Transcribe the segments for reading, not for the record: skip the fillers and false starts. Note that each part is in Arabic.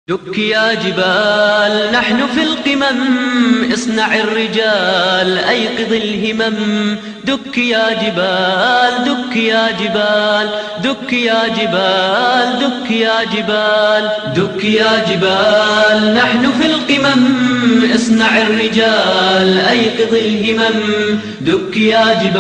دك يا جبال نحن في القمم، اصنع الرجال أيقظ الهمم. دك يا جبال دك يا جبال دك يا جبال دك يا جبال دك يا جبال نحن في القمم، اصنع الرجال أيقظ الهمم. دك يا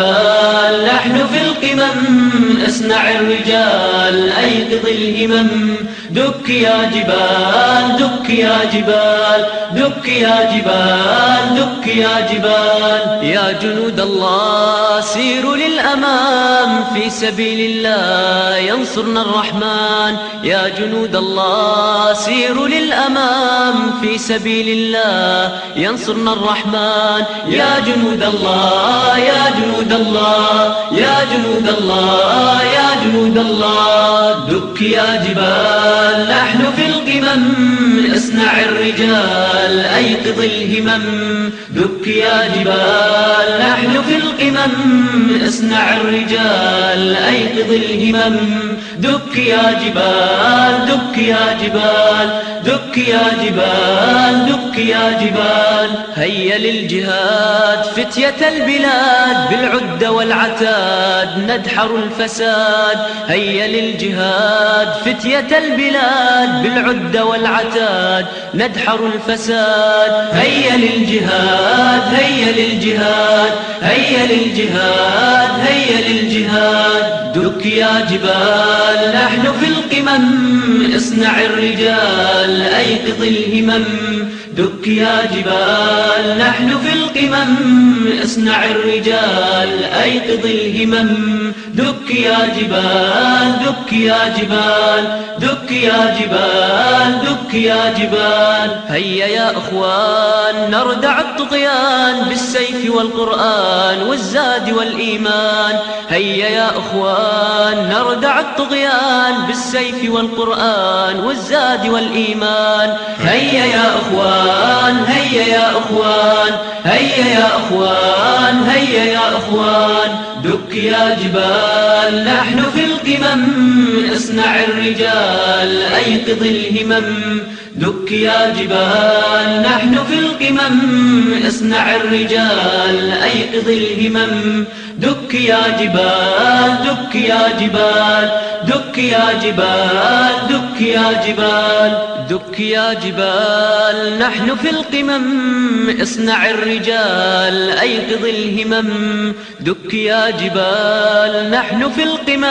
جبال نحن في القمم، اصنع الرجال أيقظ الهمم. دك يا جبال دك يا جبال دك يا جبال دك يا جبال. يا جنود الله سيروا للأمام، في سبيل الله ينصرنا الرحمن. يا جنود الله سيروا للأمام، في سبيل الله ينصرنا الرحمن. يا جنود الله يا جنود الله يا جنود الله يا جنود الله. دك يا جبال نحن في القمم، اصنع الرجال أيقظ الهمم. دك يا جبال نحن في القمم، اصنع الرجال أيقظ الهمم. دك يا جبال دك يا جبال دك يا جبال دك يا جبال. هيا للجهاد فتية البلاد، بالعد والعتاد ندحر الفساد. هيا للجهاد فتية البلاد، بالعد والعتاد ندحر الفساد. هيا للجهاد هيا للجهاد هيا للجهاد هيا للجهاد. دك يا جبال نحن في القمم، اصنع الرجال أيقظ الهمم. دك يا جبال نحن في القمم، اصنع الرجال أيقظ الهمم. دك يا جبال دك يا جبال دك يا جبال دك يا جبال. هيا يا أخوان نردع الطغيان، بالسيف والقرآن والزاد والإيمان. هيا يا أخوان نردع الطغيان، بالسيف والقرآن والزاد والإيمان. هيا يا أخوان هيا يا أخوان هيا يا أخوان هيا يا أخوان. دك يا جبال نحن في القمم، اصنع الرجال أيقظ الهمم. دك يا جبال نحن في القمم، اصنع الرجال أيقظ الهمم. دك يا جبال دك يا جبال دك يا جبال دك يا جبال. دك يا جبال نحن في القمم، اصنع الرجال أيقظ الهمم. دك يا جبال نحن في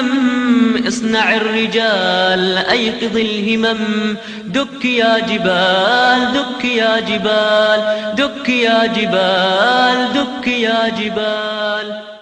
القمم، اصنع الرجال أيقظ الهمم. دك يا جبال دك يا جبال دك يا جبال دك يا جبال.